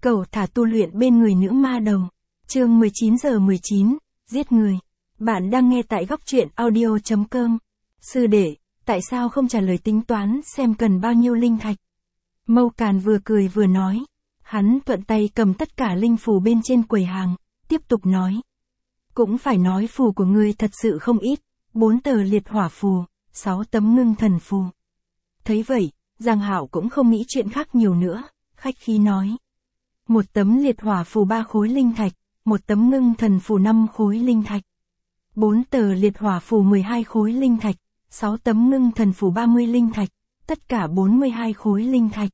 Cẩu thả tu luyện bên người nữ ma đầu. Chương 19:19, giết người. Bạn đang nghe tại góc truyện audio.com. Sư đệ, tại sao không trả lời tính toán xem cần bao nhiêu linh thạch? Mâu Càn vừa cười vừa nói. Hắn thuận tay cầm tất cả linh phù bên trên quầy hàng, tiếp tục nói. Cũng phải nói phù của ngươi thật sự không ít, 4 tờ liệt hỏa phù, 6 tấm ngưng thần phù. Thấy vậy, Giang Hạo cũng không nghĩ chuyện khác nhiều nữa, khách khí nói. 1 tấm liệt hỏa phù 3 khối linh thạch, 1 tấm ngưng thần phù 5 khối linh thạch. 4 tờ liệt hỏa phù 12 khối linh thạch, 6 tấm ngưng thần phù 30 linh thạch, tất cả 42 khối linh thạch.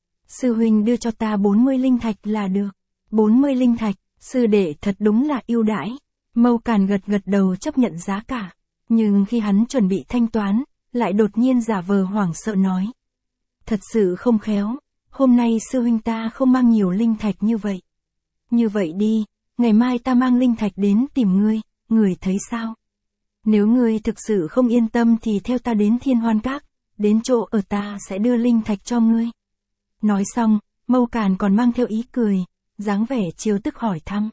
Sư huynh đưa cho ta 40 linh thạch là được. 40 linh thạch, sư đệ thật đúng là ưu đãi. Mâu Càn gật gật đầu chấp nhận giá cả. Nhưng khi hắn chuẩn bị thanh toán, lại đột nhiên giả vờ hoảng sợ nói. Thật sự không khéo, hôm nay sư huynh ta không mang nhiều linh thạch như vậy. Như vậy đi, ngày mai ta mang linh thạch đến tìm ngươi, người thấy sao? Nếu ngươi thực sự không yên tâm thì theo ta đến Thiên Hoan Các, đến chỗ ở ta sẽ đưa linh thạch cho ngươi. Nói xong, Mâu Càn còn mang theo ý cười, dáng vẻ trêu tức hỏi thăm.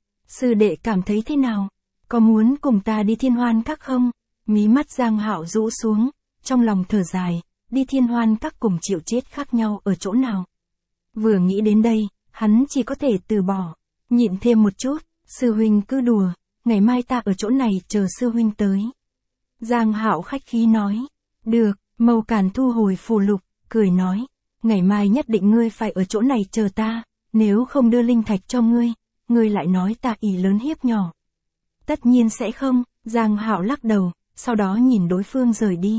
Sư đệ cảm thấy thế nào? Có muốn cùng ta đi Thiên Hoan Các không? Mí mắt Giang Hạo rũ xuống, trong lòng thở dài, đi Thiên Hoan Các cùng chịu chết khác nhau ở chỗ nào? Vừa nghĩ đến đây, hắn chỉ có thể từ bỏ, nhịn thêm một chút, sư huynh cứ đùa, ngày mai ta ở chỗ này chờ sư huynh tới. Giang Hạo khách khí nói, được, Mâu Càn thu hồi phù lục, cười nói, ngày mai nhất định ngươi phải ở chỗ này chờ ta, nếu không đưa linh thạch cho ngươi lại nói ta ỷ lớn hiếp nhỏ. Tất nhiên sẽ không, Giang Hạo lắc đầu, sau đó nhìn đối phương rời đi.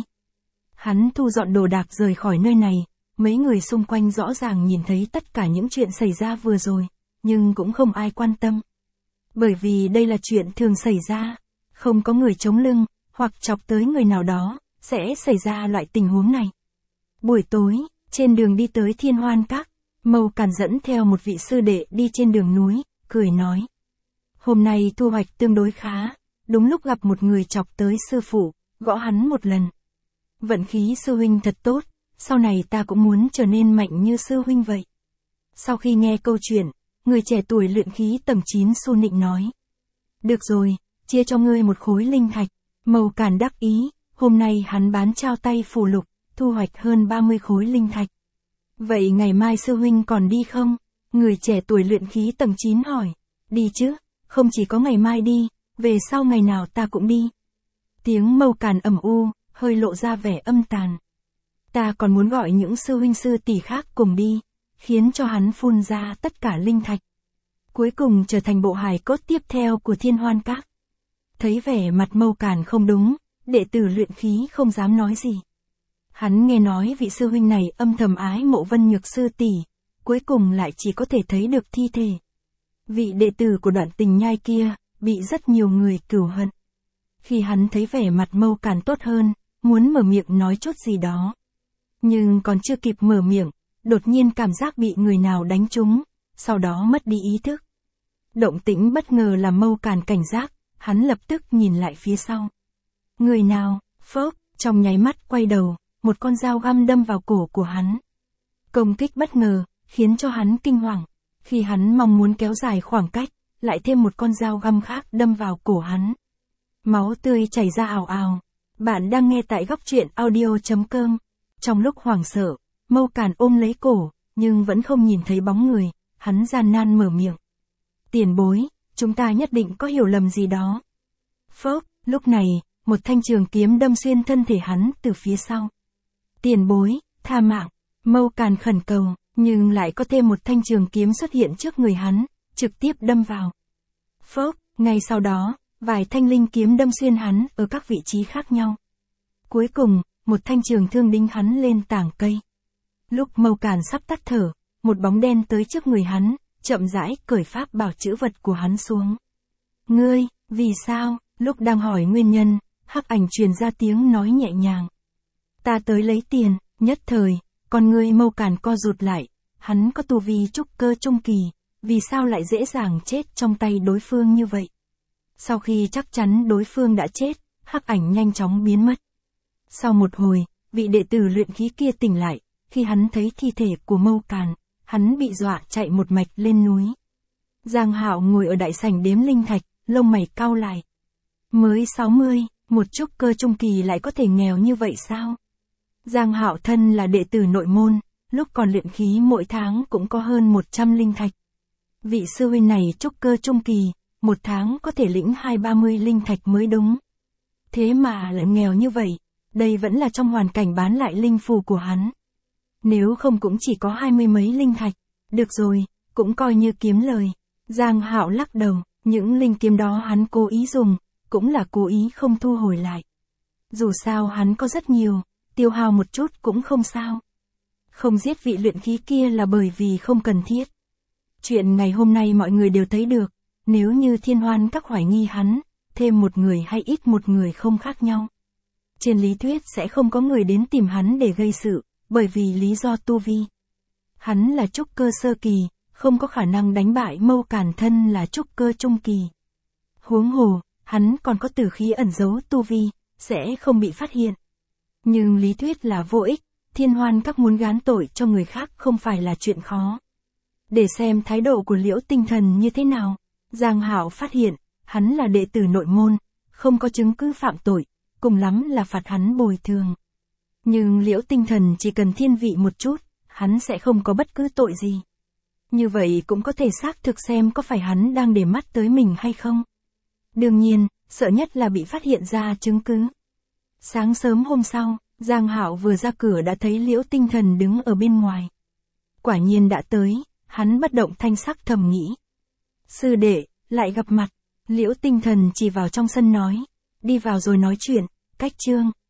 Hắn thu dọn đồ đạc rời khỏi nơi này, mấy người xung quanh rõ ràng nhìn thấy tất cả những chuyện xảy ra vừa rồi, nhưng cũng không ai quan tâm. Bởi vì đây là chuyện thường xảy ra, không có người chống lưng, hoặc chọc tới người nào đó, sẽ xảy ra loại tình huống này. Buổi tối, trên đường đi tới Thiên Hoan Các, Mâu Càn dẫn theo một vị sư đệ đi trên đường núi, cười nói. Hôm nay thu hoạch tương đối khá, đúng lúc gặp một người chọc tới sư phụ, gõ hắn một lần. Vận khí sư huynh thật tốt, sau này ta cũng muốn trở nên mạnh như sư huynh vậy. Sau khi nghe câu chuyện, người trẻ tuổi luyện khí tầng 9 Su Nịnh nói. Được rồi, chia cho ngươi 1 khối linh thạch. Mâu Càn đắc ý, hôm nay hắn bán trao tay phù lục, thu hoạch hơn 30 khối linh thạch. Vậy ngày mai sư huynh còn đi không? Người trẻ tuổi luyện khí tầng 9 hỏi. Đi chứ, không chỉ có ngày mai đi, về sau ngày nào ta cũng đi. Tiếng Mâu Càn ầm u, hơi lộ ra vẻ âm tàn. Ta còn muốn gọi những sư huynh sư tỷ khác cùng đi, khiến cho hắn phun ra tất cả linh thạch. Cuối cùng trở thành bộ hài cốt tiếp theo của Thiên Hoan Các. Thấy vẻ mặt Mâu Càn không đúng, đệ tử luyện khí không dám nói gì. Hắn nghe nói vị sư huynh này âm thầm ái mộ Vân Nhược sư tỷ, cuối cùng lại chỉ có thể thấy được thi thể. Vị đệ tử của Đoạn Tình Nhai kia, bị rất nhiều người cừu hận. Khi hắn thấy vẻ mặt Mâu Càn tốt hơn, muốn mở miệng nói chút gì đó. Nhưng còn chưa kịp mở miệng, đột nhiên cảm giác bị người nào đánh trúng, sau đó mất đi ý thức. Động tĩnh bất ngờ làm Mâu Càn cảnh giác, hắn lập tức nhìn lại phía sau. Người nào, phốc, trong nháy mắt quay đầu, một con dao găm đâm vào cổ của hắn. Công kích bất ngờ, khiến cho hắn kinh hoàng. Khi hắn mong muốn kéo dài khoảng cách, lại thêm một con dao găm khác đâm vào cổ hắn. Máu tươi chảy ra ào ào. Bạn đang nghe tại góc truyện audio.com. Trong lúc hoảng sợ, Mâu Càn ôm lấy cổ, nhưng vẫn không nhìn thấy bóng người, hắn gian nan mở miệng. Tiền bối, chúng ta nhất định có hiểu lầm gì đó. Phốc, lúc này, một thanh trường kiếm đâm xuyên thân thể hắn từ phía sau. Tiền bối, tha mạng, Mâu Càn khẩn cầu, nhưng lại có thêm một thanh trường kiếm xuất hiện trước người hắn, trực tiếp đâm vào. Phốc, ngay sau đó, vài thanh linh kiếm đâm xuyên hắn ở các vị trí khác nhau. Cuối cùng, một thanh trường thương đinh hắn lên tảng cây. Lúc Mâu Càn sắp tắt thở, một bóng đen tới trước người hắn, chậm rãi cởi pháp bảo chữ vật của hắn xuống. Ngươi, vì sao? Lúc đang hỏi nguyên nhân, hắc ảnh truyền ra tiếng nói nhẹ nhàng. Ta tới lấy tiền, nhất thời, con ngươi Mâu Càn co rụt lại, hắn có tu vi trúc cơ trung kỳ, vì sao lại dễ dàng chết trong tay đối phương như vậy? Sau khi chắc chắn đối phương đã chết, hắc ảnh nhanh chóng biến mất. Sau một hồi, vị đệ tử luyện khí kia tỉnh lại, khi hắn thấy thi thể của Mâu Càn, hắn bị dọa chạy một mạch lên núi. Giang Hạo ngồi ở đại sảnh đếm linh thạch, lông mày cau lại. Mới 60, một trúc cơ trung kỳ lại có thể nghèo như vậy sao? Giang Hạo thân là đệ tử nội môn, lúc còn luyện khí mỗi tháng cũng có hơn 100 linh thạch. Vị sư huynh này trúc cơ trung kỳ, một tháng có thể lĩnh 20-30 linh thạch mới đúng. Thế mà lại nghèo như vậy, đây vẫn là trong hoàn cảnh bán lại linh phù của hắn. Nếu không cũng chỉ có 20 mấy linh thạch, được rồi, cũng coi như kiếm lời. Giang Hạo lắc đầu, những linh kiếm đó hắn cố ý dùng, cũng là cố ý không thu hồi lại. Dù sao hắn có rất nhiều, tiêu hao một chút cũng không sao. Không giết vị luyện khí kia là bởi vì không cần thiết. Chuyện ngày hôm nay mọi người đều thấy được, nếu như Thiên Hoan Các hoài nghi hắn, thêm một người hay ít một người không khác nhau. Trên lý thuyết sẽ không có người đến tìm hắn để gây sự, bởi vì lý do tu vi. Hắn là trúc cơ sơ kỳ, không có khả năng đánh bại Mâu Càn thân là trúc cơ trung kỳ. Huống hồ, hắn còn có tử khí ẩn giấu tu vi, sẽ không bị phát hiện. Nhưng lý thuyết là vô ích, Thiên Hoan Các muốn gán tội cho người khác không phải là chuyện khó. Để xem thái độ của Liễu Tinh Thần như thế nào, Giang Hạo phát hiện, hắn là đệ tử nội môn, không có chứng cứ phạm tội, cùng lắm là phạt hắn bồi thường. Nhưng Liễu Tinh Thần chỉ cần thiên vị một chút, hắn sẽ không có bất cứ tội gì. Như vậy cũng có thể xác thực xem có phải hắn đang để mắt tới mình hay không. Đương nhiên, sợ nhất là bị phát hiện ra chứng cứ. Sáng sớm hôm sau, Giang Hạo vừa ra cửa đã thấy Liễu Tinh Thần đứng ở bên ngoài. Quả nhiên đã tới, hắn bất động thanh sắc thầm nghĩ. Sư đệ, lại gặp mặt. Liễu Tinh Thần chỉ vào trong sân nói. Đi vào rồi nói chuyện, cách chương.